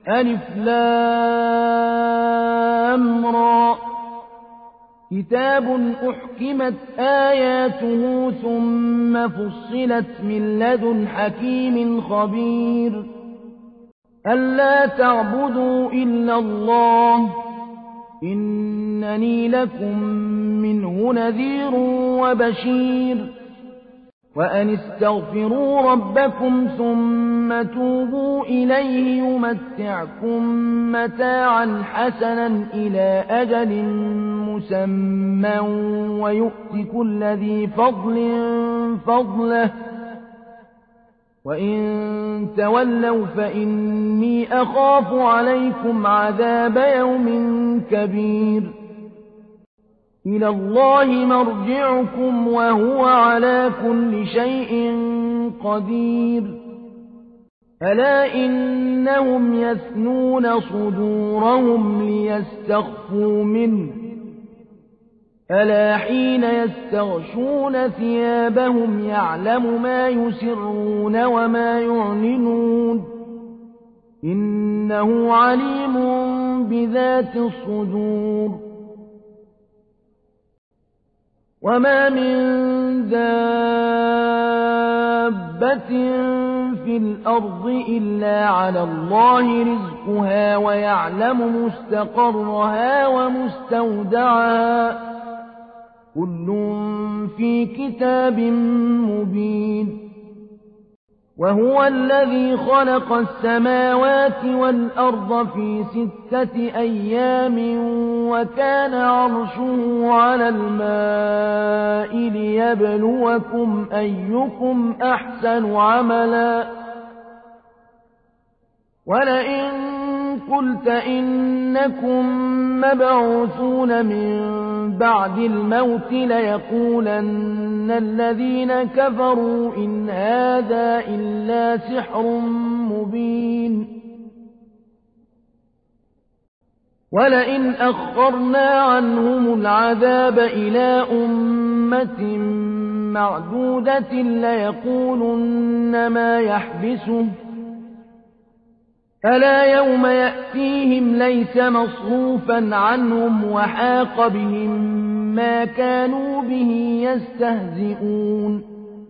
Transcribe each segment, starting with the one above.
ألف لام را كتاب أحكمت آياته ثم فصلت من لدن حكيم خبير ألا تعبدوا إلا الله إنني لكم منه نذير وبشير وأن استغفروا ربكم ثم توبوا إليه يمتعكم متاعا حسنا إلى أجل مسمى ويؤت كل ذي فضل فضله وإن تولوا فإني أخاف عليكم عذاب يوم كبير إلى الله مرجعكم وهو على كل شيء قدير ألا إنهم يثنون صدورهم ليستخفوا منه ألا حين يستغشون ثيابهم يعلم ما يسرون وما يعلنون إنه عليم بذات الصدور وما من دابة في الأرض إلا على الله رزقها ويعلم مستقرها ومستودعها كل في كتاب مبين وهو الذي خلق السماوات والأرض في 6 أيام وكان عرشه على الماء ليبلوكم أيكم أحسن عملا ولئن قلت إنكم مبعوثون من بعد الموت ليقولن الذين كفروا إن هذا إلا سحر مبين ولئن أخرنا عنهم العذاب إلى أمة معدودة ليقولن ما يحبسه ألا يوم يأتيهم ليس مصروفا عنهم وحاق بهم ما كانوا به يستهزئون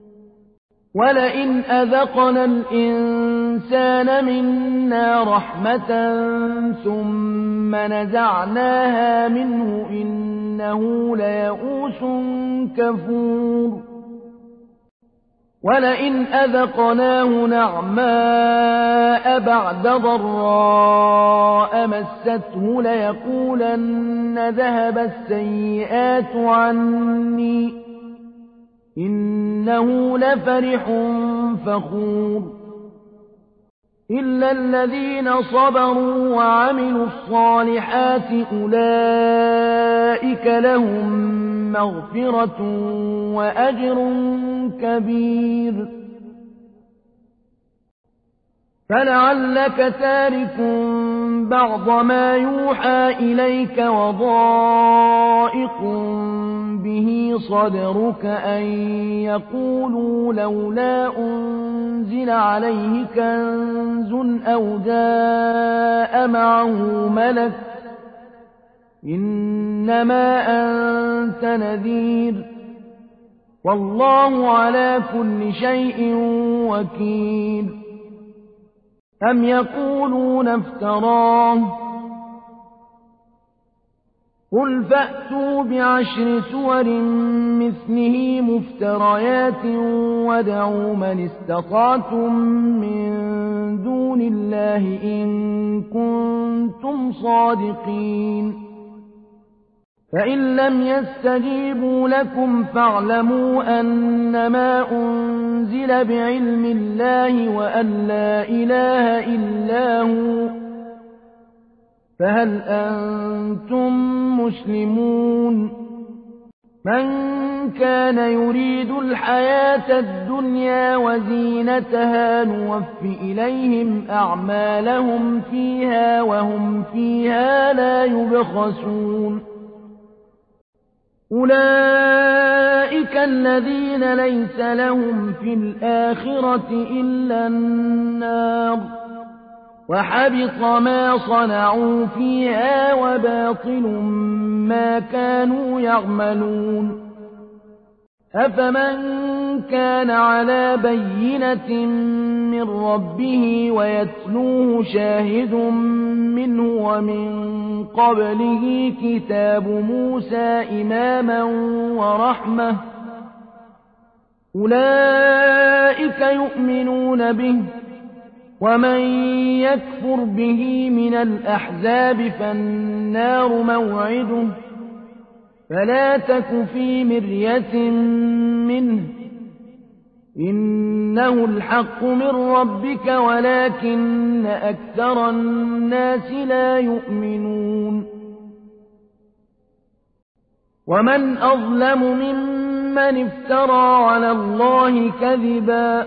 ولئن أذقنا الإنسان منا رحمة ثم نزعناها منه إنه ليئوس كفور ولئن أذقناه نعماء بعد ضراء مسته ليقولن ذهب السيئات عني إنه لفرح فخور إلا الذين صبروا وعملوا الصالحات أولئك لهم مغفرة وأجر كبير فلعلك تارك بعض ما يوحى إليك وضائق به صدرك أن يقولوا لولا أنزل عليه كنز أو جاء معه ملك إنما أنت نذير والله على كل شيء وكيل أم يقولون افتراه قل فأتوا ب10 سور مثله مفتريات وادعوا من استطعتم من دون الله إن كنتم صادقين فإن لم يستجيبوا لكم فاعلموا أنما أنزل بعلم الله وأن لا إله إلا هو فهل أنتم مسلمون من كان يريد الحياة الدنيا وزينتها نوف إليهم أعمالهم فيها وهم فيها لا يبخسون أولئك الذين ليس لهم في الآخرة إلا النار وحبط ما صنعوا فيها وباطل ما كانوا يعملون أفمن كان على بينة من ربه ويتلوه شاهد منه ومن قبله كتاب موسى إماما ورحمة أولئك يؤمنون به ومن يكفر به من الأحزاب فالنار موعده فلا تك في مرية منه إنه الحق من ربك ولكن أكثر الناس لا يؤمنون ومن أظلم ممن افترى على الله كذبا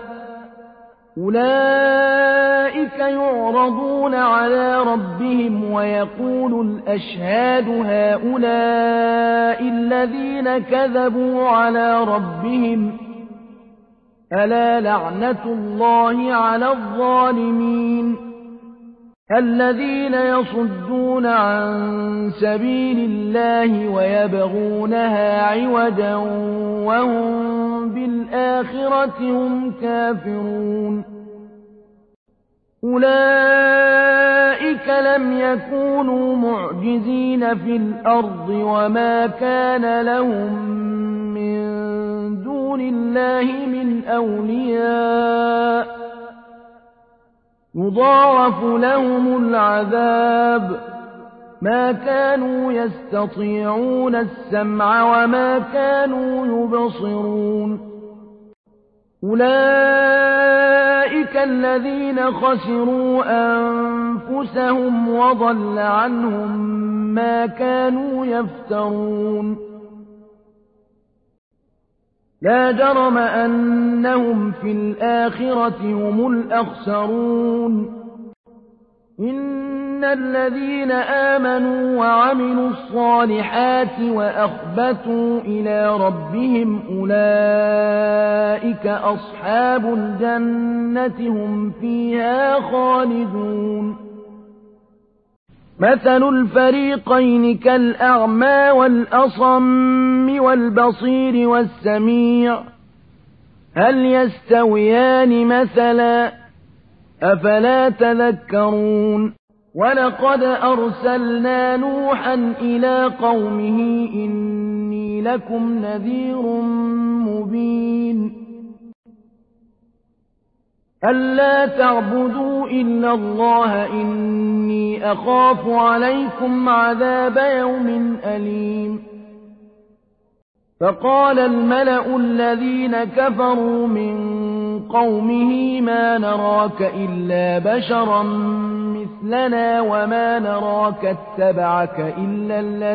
أولئك يعرضون على ربهم ويقول الأشهاد هؤلاء الذين كذبوا على ربهم ألا لعنة الله على الظالمين الذين يصدون عن سبيل الله ويبغونها عوجا وهم بالآخرة هم كافرون أولئك لم يكونوا معجزين في الأرض وما كان لهم من دون الله من أولياء يضاعف لهم العذاب ما كانوا يستطيعون السمع وما كانوا يبصرون أولئك الذين خسروا أنفسهم وضل عنهم ما كانوا يفترون لا جرم أنهم في الآخرة هم الأخسرون إن الذين آمنوا وعملوا الصالحات وأخبتوا إلى ربهم أولئك أصحاب الجنة هم فيها خالدون مثل الفريقين كالأعمى والأصم والبصير والسميع هل يستويان مثلا أفلا تذكرون ولقد أرسلنا نوحا إلى قومه إني لكم نذير مبين ألا تعبدوا إلا الله إني أخاف عليكم عذاب يوم أليم فقال الملأ الذين كفروا من قومه ما نراك إلا بشرا مثلنا وما نراك اتبعك إلا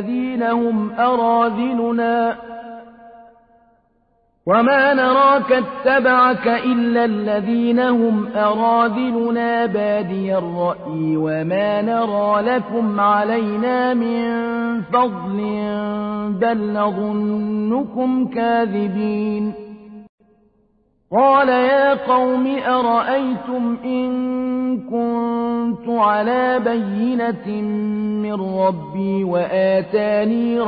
الذين هم أراذلنا بادي الرأي وما نرى لكم علينا من فضل بل نظنكم كاذبين قال يا قوم أرأيتم إن كنت على بينة من ربي وآتاني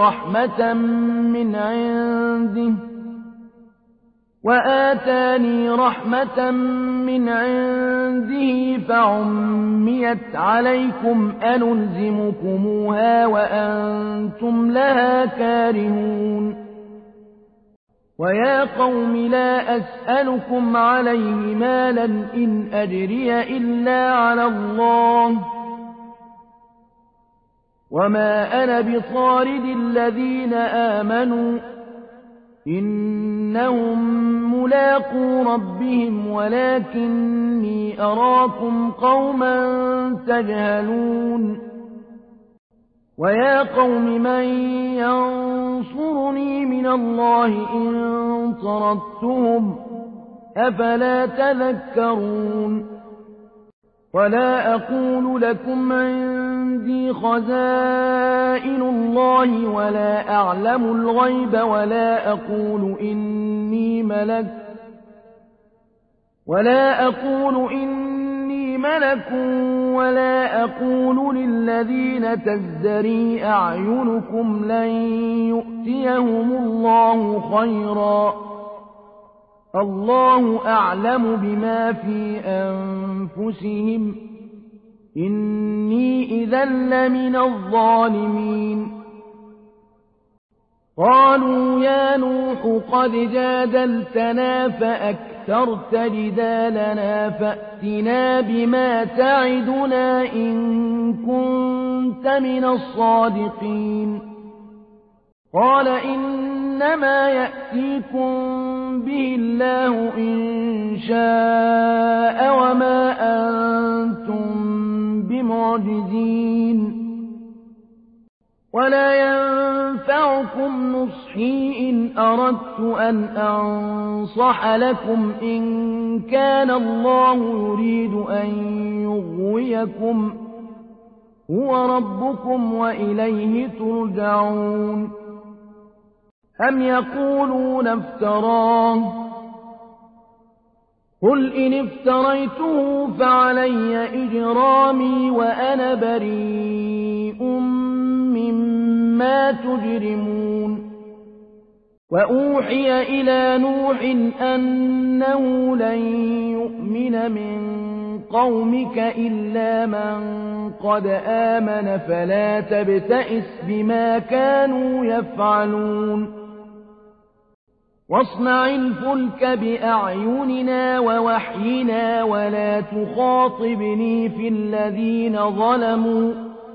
رحمة من عنده فعميت عليكم أنلزمكموها وأنتم لها كارهون ويا قوم لا أسألكم عليه مالا إن أجري إلا على الله وما أنا بطارد الذين آمنوا إنهم ملاقو ربهم ولكني أراكم قوما تجهلون ويا قوم من ينصرني من الله إن طردتهم أفلا تذكرون ولا أقول لكم عندي خزائن الله ولا أعلم الغيب ولا أقول إني ملك ولا أقول للذين تزدري أعينكم لن يؤتيهم الله خيرا الله أعلم بما في أنفسهم إني إذا لمن الظالمين قالوا يا نوح قد جادلتنا فأكثرت جدالنا فأتنا بما تعدنا إن كنت من الصادقين قال إنما يأتيكم به الله إن شاء وما أنتم بمعجزين ولا ينفعكم نصحي إن أردت أن أنصح لكم إن كان الله يريد أن يغويكم هو ربكم وإليه ترجعون أم يقولون افتراه قل إن افتريته فعلي إجرامي وأنا بريء مما تجرمون وأوحي إلى نوح أنه لن يؤمن من قومك إلا من قد آمن فلا تبتئس بما كانوا يفعلون واصنع الفلك بأعيننا ووحينا ولا تخاطبني في الذين ظلموا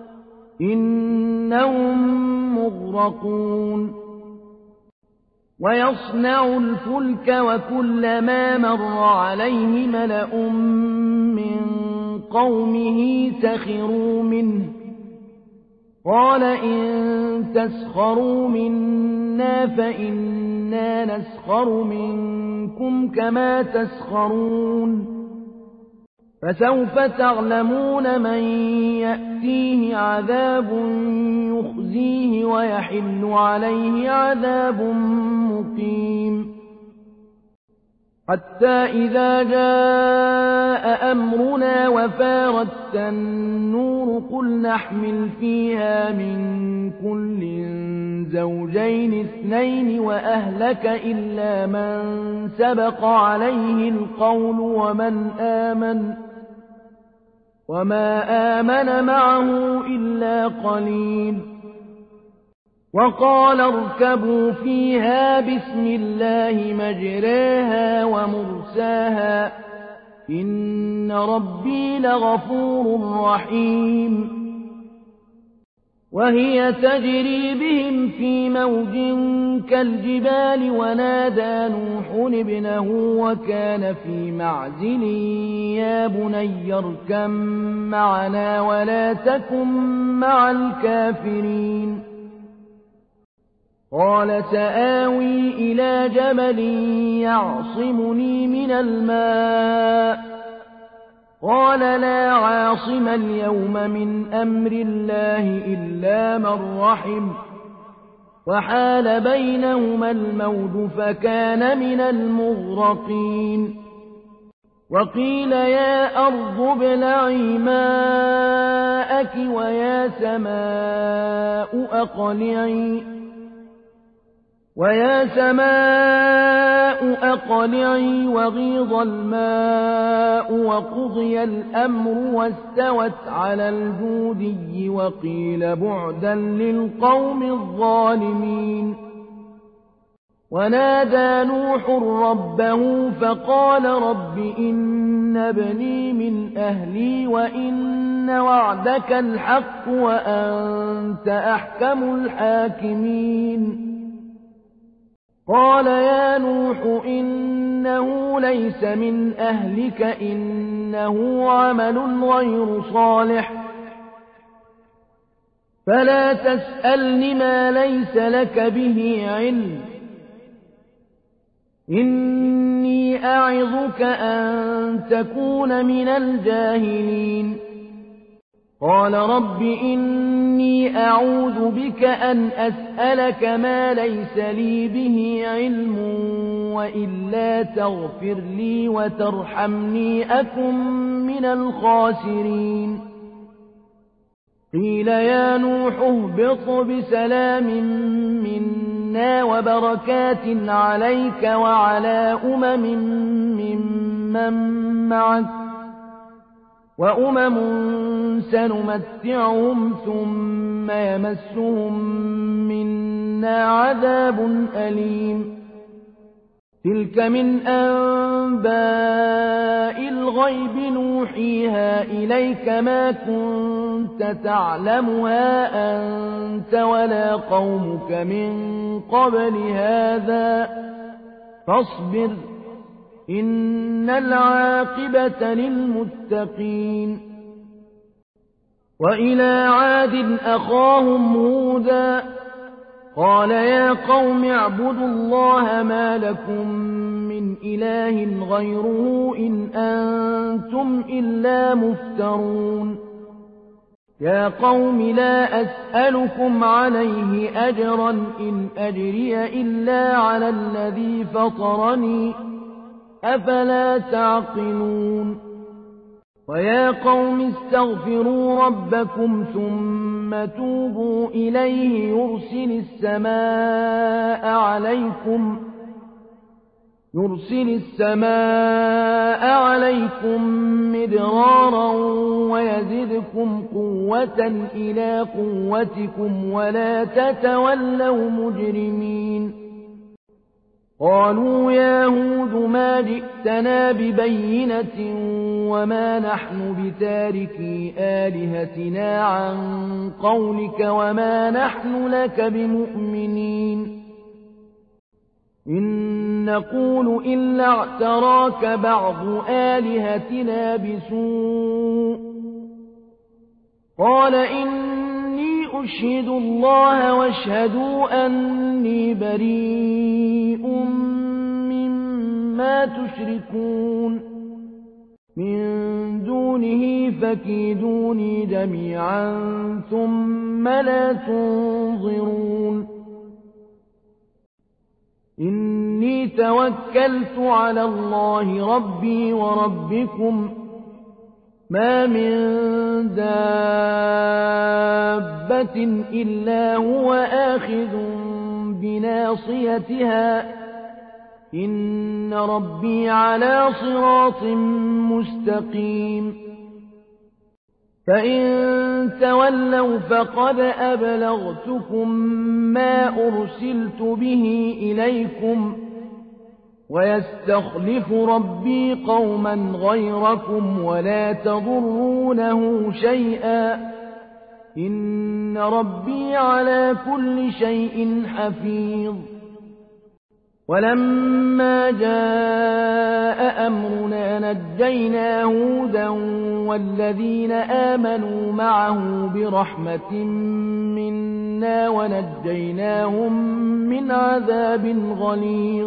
إنهم مغرقون ويصنع الفلك وكلما مر عليه ملأ من قومه سخروا منه قال إن تسخروا منا فإنا نسخر منكم كما تسخرون فسوف تعلمون من يأتيه عذاب يخزيه ويحل عليه عذاب مقيم حتى إذا جاء أمرنا وفارت النور قل نحمل فيها من كل زوجين اثنين وأهلك إلا من سبق عليه القول وما آمن معه إلا قليل وقال اركبوا فيها بسم الله مجراها ومرساها إن ربي لغفور رحيم وهي تجري بهم في موج كالجبال ونادى نوح ابنه وكان في معزل يا بني اركب معنا ولا تكن مع الكافرين قال سآوي إلى جبل يعصمني من الماء قال لا عاصم اليوم من أمر الله إلا من رحم وحال بينهما الموج فكان من المغرقين وقيل يا أرض ابلعي ماءك ويا سماء أقلعي وغيض الماء وقضي الأمر واستوت على الجودي وقيل بعدا للقوم الظالمين ونادى نوح ربه فقال رب إن ابني من أهلي وإن وعدك الحق وأنت أحكم الحاكمين قال يا نوح إنه ليس من أهلك إنه عمل غير صالح فلا تسألني ما ليس لك به علم إني أعظك أن تكون من الجاهلين قال رب إني إني أعوذ بك أن أسألك ما ليس لي به علم وإلا تغفر لي وترحمني أكن من الخاسرين قيل يا نوح اهبط بسلام منا وبركات عليك وعلى ممن معك وأمم سنمتعهم ثم يمسهم منا عذاب أليم تلك من أنباء الغيب نوحيها إليك ما كنت تعلمها أنت ولا قومك من قبل هذا فاصبر إن العاقبة للمتقين وإلى عاد أخاهم هودا قال يا قوم اعبدوا الله ما لكم من إله غيره إن أنتم إلا مفترون يا قوم لا أسألكم عليه أجرا إن أجري إلا على الذي فطرني أفلا تعقلون ويا قوم استغفروا ربكم ثم توبوا إليه يرسل السماء عليكم مدرارا ويزدكم قوة إلى قوتكم ولا تتولوا مجرمين قالوا يا هود ما جئتنا ببينة وما نحن بتاركي آلهتنا عن قولك وما نحن لك بمؤمنين إن نقول إلا اعتراك بعض آلهتنا بسوء قال إني أشهد الله واشهدوا أني بريء مما تشركون من دونه فكيدوني جميعا ثم لا تنظرون إني توكلت على الله ربي وربكم ما من دابة إلا هو آخذ بناصيتها إن ربي على صراط مستقيم فإن تولوا فقد أبلغتكم ما أرسلت به إليكم ويستخلف ربي قوما غيركم ولا تضرونه شيئا إن ربي على كل شيء حفيظ ولما جاء أمرنا نجينا هودا والذين آمنوا معه برحمة منا ونجيناهم من عذاب غليظ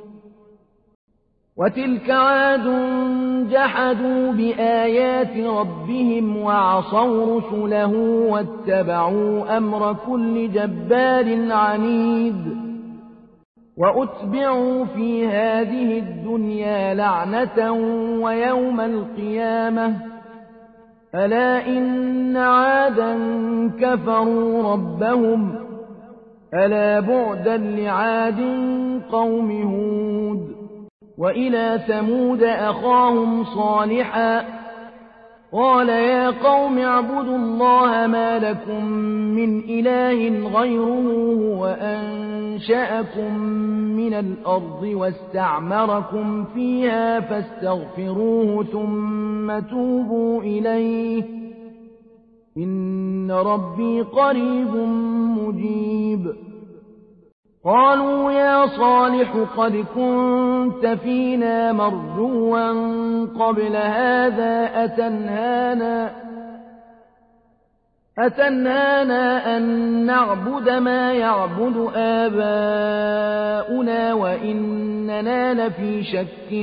وتلك عاد جحدوا بآيات ربهم وعصوا رسله واتبعوا أمر كل جبار عنيد وأتبعوا في هذه الدنيا لعنة ويوم القيامة ألا إن عادا كفروا ربهم ألا بعدا لعاد قوم هود وإلى ثمود أخاهم صالحا قال يا قوم اعبدوا الله ما لكم من إله غيره هو أنشأكم من الأرض واستعمركم فيها فاستغفروه ثم توبوا إليه إن ربي قريب مجيب قالوا يا صالح قد كنت فينا مرجوا قبل هذا أتنهانا أن نعبد ما يعبد آباؤنا وإننا لفي شك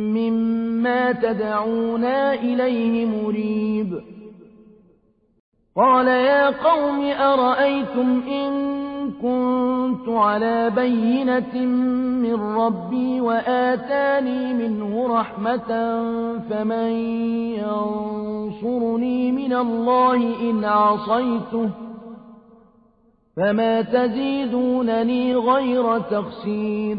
مما تدعونا إليه مريب قال يا قوم أرأيتم إن كنت على بينة من ربي وآتاني منه رحمة فمن ينصرني من الله إن عصيته فما تزيدونني غير تخسير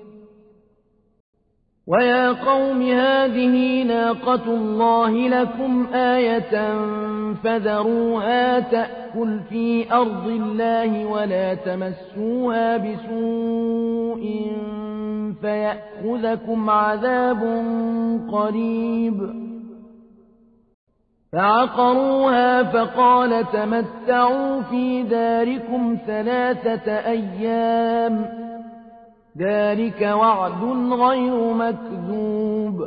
ويا قوم هذه ناقة الله لكم آية فذروها تأكل في أرض الله ولا تمسوها بسوء فيأخذكم عذاب قريب فعقروها فقال تمتعوا في داركم 3 أيام ذلك وعد غير مكذوب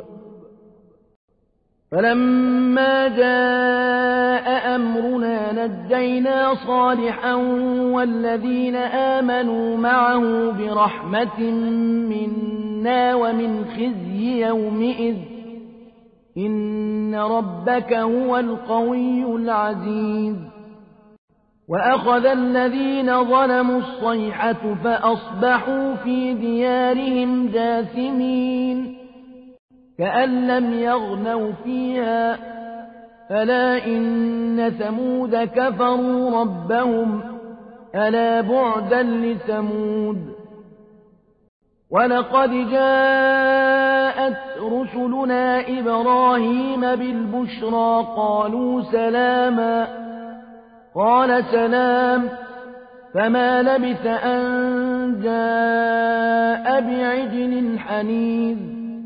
فلما جاء أمرنا نجينا صالحا والذين آمنوا معه برحمة منا ومن خزي يومئذ إن ربك هو القوي العزيز وأخذ الذين ظلموا الصيحة فأصبحوا في ديارهم جاثمين كأن لم يغنوا فيها ألا إن ثمود كفروا ربهم ألا بعدا لثمود ولقد جاءت رسلنا إبراهيم بالبشرى قالوا سلاما قال سلام فما لبث أن جاء بعجل حنيذ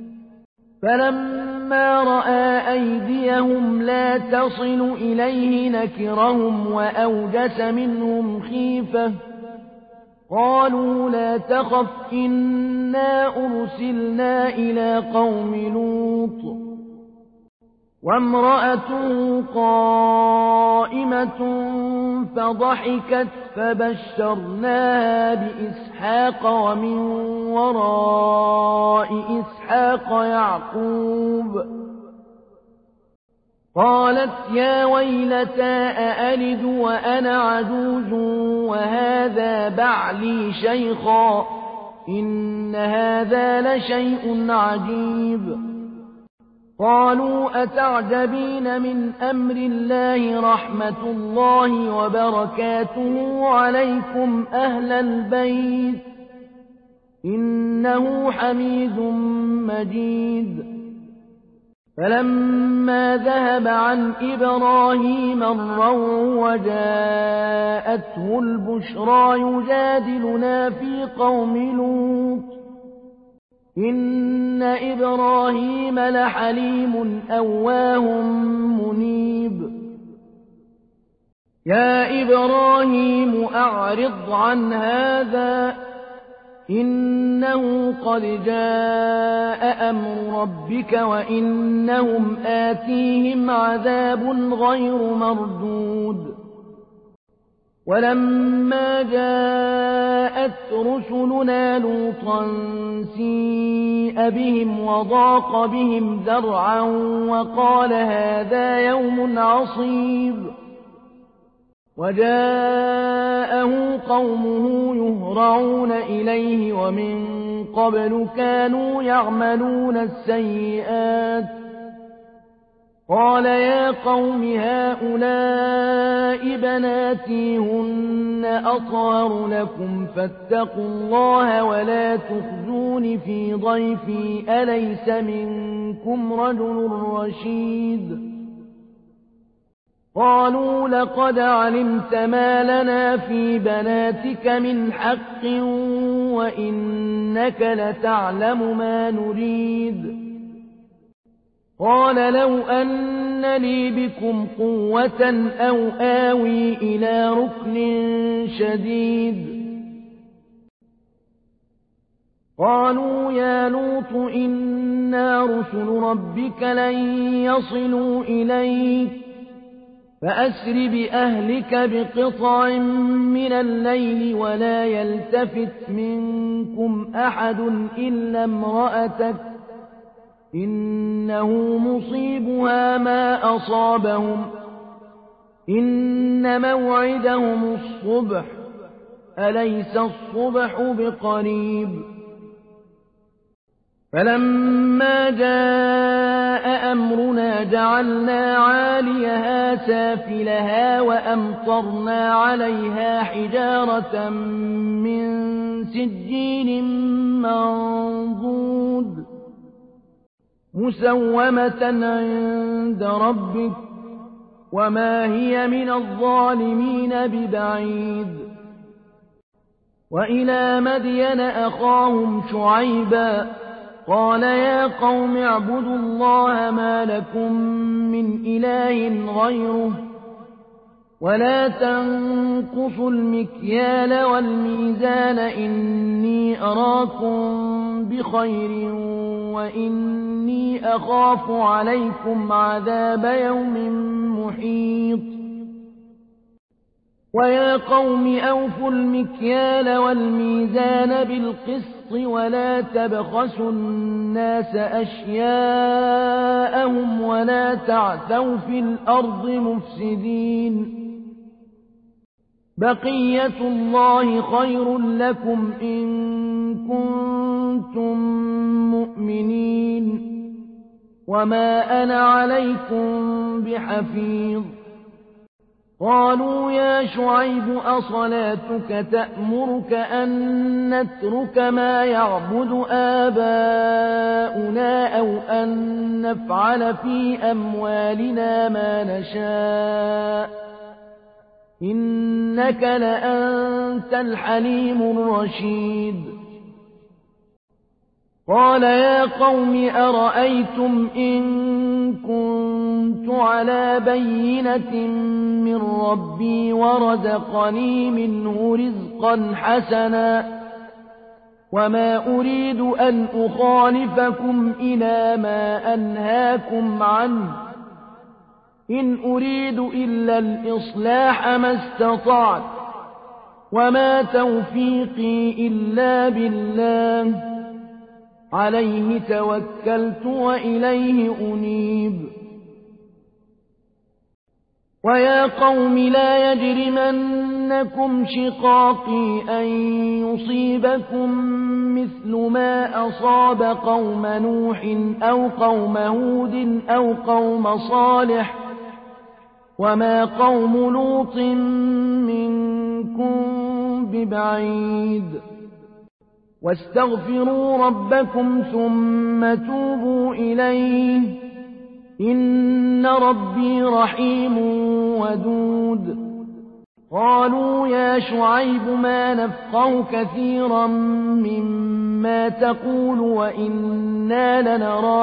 فلما رأى أيديهم لا تصل إليه نكرهم وأوجس منهم خيفة قالوا لا تخف إنا أرسلنا إلى قوم لوط وامرأته قائمة فضحكت فبشرناها بإسحاق ومن وراء إسحاق يعقوب قالت يا ويلتى أألد وأنا عجوز وهذا بعلي شيخا إن هذا لشيء عجيب قالوا أتعجبين من أمر الله رحمة الله وبركاته عليكم أهل البيت إنه حميد مجيد فلما ذهب عن إبراهيم الروع وجاءته البشرى يجادلنا في قوم لوط إن إبراهيم لحليم أواه منيب يا إبراهيم أعرض عن هذا إنه قد جاء أمر ربك وإنهم آتيهم عذاب غير مردود ولما جاءت رسلنا لوطا سيء بهم وضاق بهم ذرعا وقال هذا يوم عصيب وجاءه قومه يهرعون إليه ومن قبل كانوا يعملون السيئات قال يا قوم هؤلاء بناتي هن أطهر لكم فاتقوا الله ولا تخزون في ضيفي أليس منكم رجل رشيد قالوا لقد علمت ما لنا في بناتك من حق وإنك لتعلم ما نريد قال لو أن لي بكم قوة أو آوي إلى ركن شديد قالوا يا لوط إنا رسل ربك لن يصلوا إليك فأسر بأهلك بقطع من الليل ولا يلتفت منكم أحد إلا امرأتك إنه مصيبها ما أصابهم إن إن موعدهم الصبح أليس الصبح بقريب فلما جاء أمرنا جعلنا عاليها سافلها وأمطرنا عليها حجارة من سجيل منضود مسومة عند ربك وما هي من الظالمين ببعيد وإلى مدين أخاهم شعيبا قال يا قوم اعبدوا الله ما لكم من إله غيره ولا تنقصوا المكيال والميزان إني أراكم بخير وإني أخاف عليكم عذاب يوم محيط ويا قوم أوفوا المكيال والميزان بالقسط ولا تبخسوا الناس أشياءهم ولا تعثوا في الأرض مفسدين بقية الله خير لكم إن كنتم مؤمنين وما أنا عليكم بحفيظ قالوا يا شعيب أصلاتك تأمرك أن نترك ما يعبد آباؤنا أو أن نفعل في أموالنا ما نشاء إنك لأنت الحليم الرشيد قال يا قوم أرأيتم إن كنت على بينة من ربي ورزقني منه رزقا حسنا وما أريد أن أخالفكم إلى ما أنهاكم عنه إن أريد إلا الإصلاح ما استطعت وما توفيقي إلا بالله عليه توكلت وإليه أنيب ويا قوم لا يجرمنكم شقاقي أن يصيبكم مثل ما أصاب قوم نوح أو قوم هود أو قوم صالح وما قوم لوط منكم ببعيد واستغفروا ربكم ثم توبوا إليه إن ربي رحيم ودود قالوا يا شعيب ما نفقه كثيرا مما تقول وإنا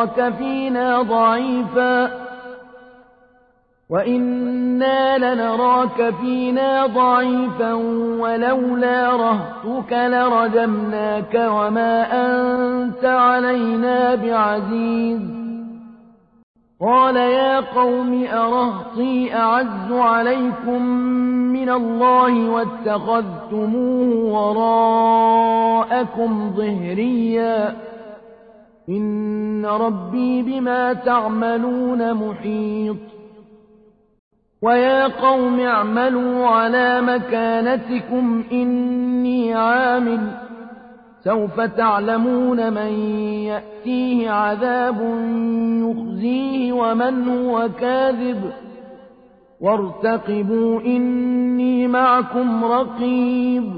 لنراك فينا ضعيفا ولولا رهطك لرجمناك وما أنت علينا بعزيز قال يا قوم أرهطي أعز عليكم من الله واتخذتموه وراءكم ظهريا إن ربي بما تعملون محيط ويا قوم اعملوا على مكانتكم إني عامل سوف تعلمون من يأتيه عذاب يخزيه ومن هو كاذب وارتقبوا إني معكم رقيب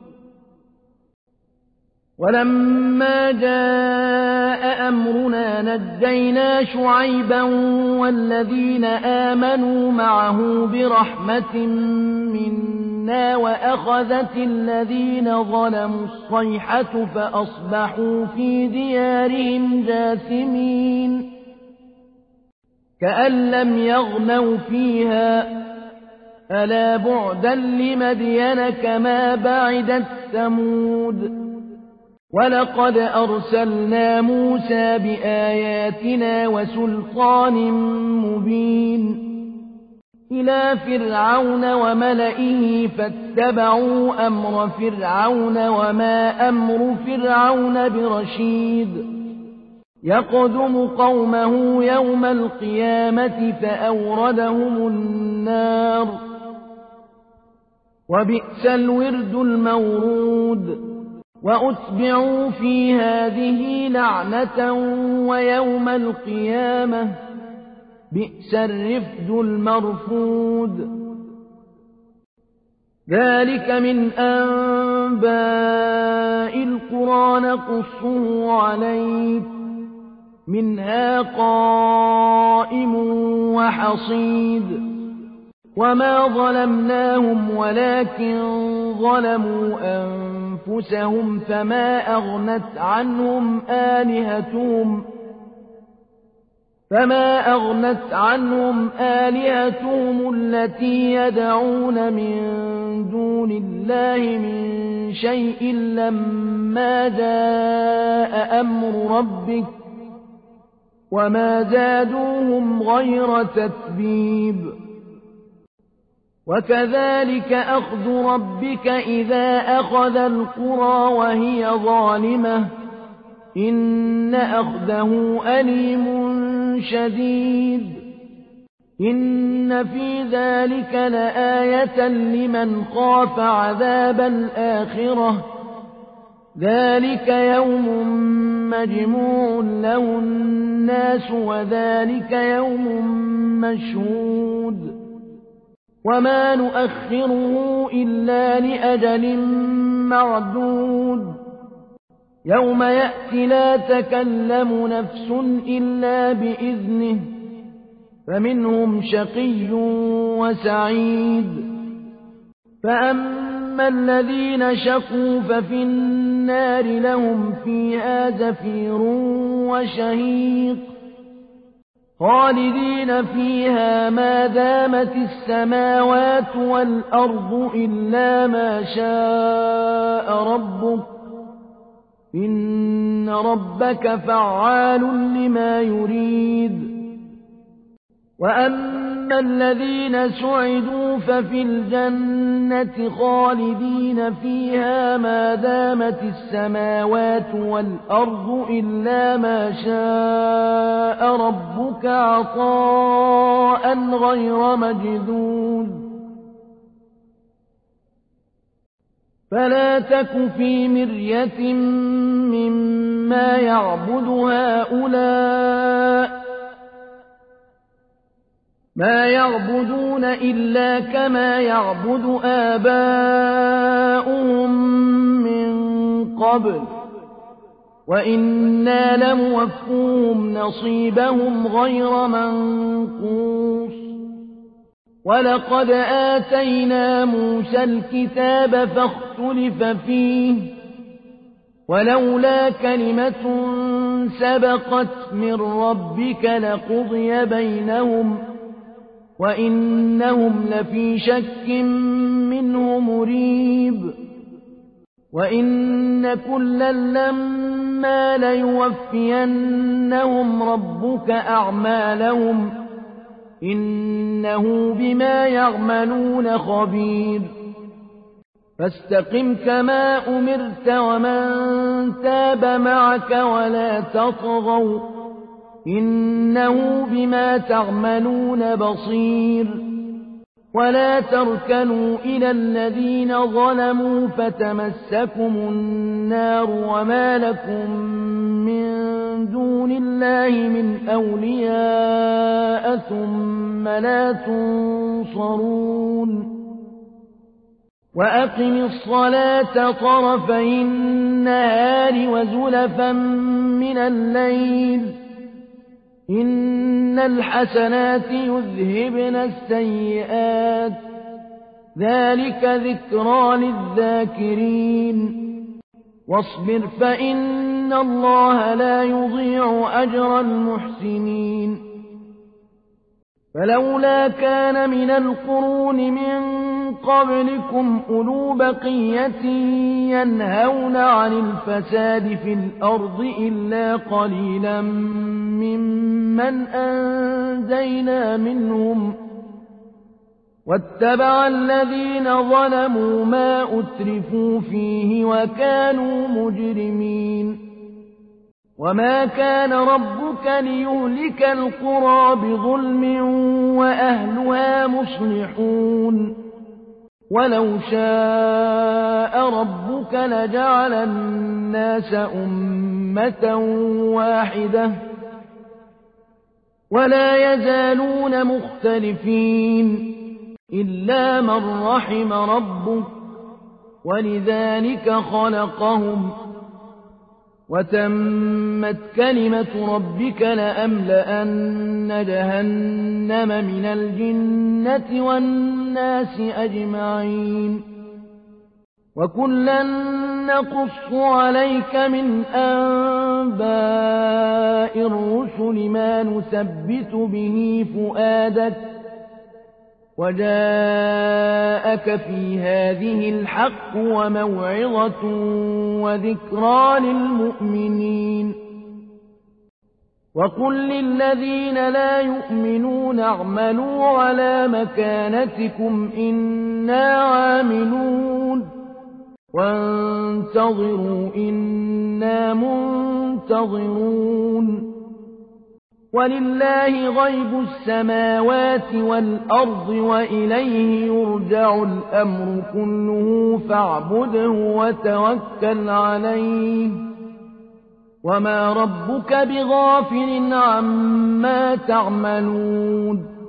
ولما جاء أمرنا نجينا شعيبا والذين آمنوا معه برحمة منا وأخذت الذين ظلموا الصيحة فأصبحوا في ديارهم جاثمين كأن لم يغنوا فيها ألا بعدا لمدين كما بعدت ثمود ولقد أرسلنا موسى بآياتنا وسلطان مبين إلى فرعون وملئه فاتبعوا أمر فرعون وما أمر فرعون برشيد يقدم قومه يوم القيامة فأوردهم النار وبئس الورد المورود وأتبعوا في هذه لعنة ويوم القيامة بئس الرفد المرفود ذلك من أنباء القرى نقصه عليك منها قائم وحصيد وما ظلمناهم ولكن ظلموا أنفسهم فما أغنت عنهم آلهتهم التي يدعون من دون الله من شيء لما جاء أمر ربك وما زادوهم غير تتبيب وكذلك أخذ ربك إذا أخذ القرى وهي ظالمة إن أخذه أليم شديد إن في ذلك لآية لمن خاف عذاب الآخرة ذلك يوم مجموع له الناس وذلك يوم مشهود وما نؤخره إلا لأجل معدود يوم يأتي لا تكلم نفس إلا بإذنه فمنهم شقي وسعيد فأما الذين شقوا ففي النار لهم فيها زفير وشهيق خالدين فيها ما دامت السماوات والأرض إلا ما شاء ربك إن ربك فعال لما يريد وأما الذين سعدوا ففي الجنة خالدين فيها ما دامت السماوات والأرض إلا ما شاء ربك عطاء غير مجذوذ فلا تك في مرية مما يعبد هؤلاء ما يعبدون إلا كما يعبد آباؤهم من قبل وإنا لموفوهم نصيبهم غير منقوص ولقد آتينا موسى الكتاب فاختلف فيه ولولا كلمة سبقت من ربك لقضي بينهم وإنهم لفي شك منه مريب وإن كلا لما ليوفينهم ربك أعمالهم إنه بما يعملون خبير فاستقم كما أمرت ومن تاب معك ولا تطغوا إنه بما تعملون بصير ولا تركنوا إلى الذين ظلموا فتمسكم النار وما لكم من دون الله من أولياء ثم لا تنصرون وأقم الصلاة طرفي النهار وزلفا من الليل إن الحسنات يذهبن السيئات ذلك ذكرى للذاكرين واصبر فإن الله لا يضيع أجر المحسنين فلولا كان من القرون من قبلكم أولو بقية ينهون عن الفساد في الأرض إلا قليلا ممن أنجينا منهم واتبع الذين ظلموا ما أترفوا فيه وكانوا مجرمين وما كان ربك ليهلك القرى بظلم وأهلها مصلحون ولو شاء ربك لجعل الناس أمة واحدة ولا يزالون مختلفين إلا من رحم ربك ولذلك خلقهم وتمت كلمة ربك لأملأن جهنم من الجنة والناس أجمعين وكلا نقص عليك من أنباء الرسل ما نثبت به فؤادك وجاءك في هذه الحق وموعظة وذكرى للمؤمنين وقل للذين لا يؤمنون اعملوا على مكانتكم إنا عاملون وانتظروا إنا منتظرون ولله غيب السماوات والأرض وإليه يرجع الأمر كله فاعبده وتوكل عليه وما ربك بغافل عما تعملون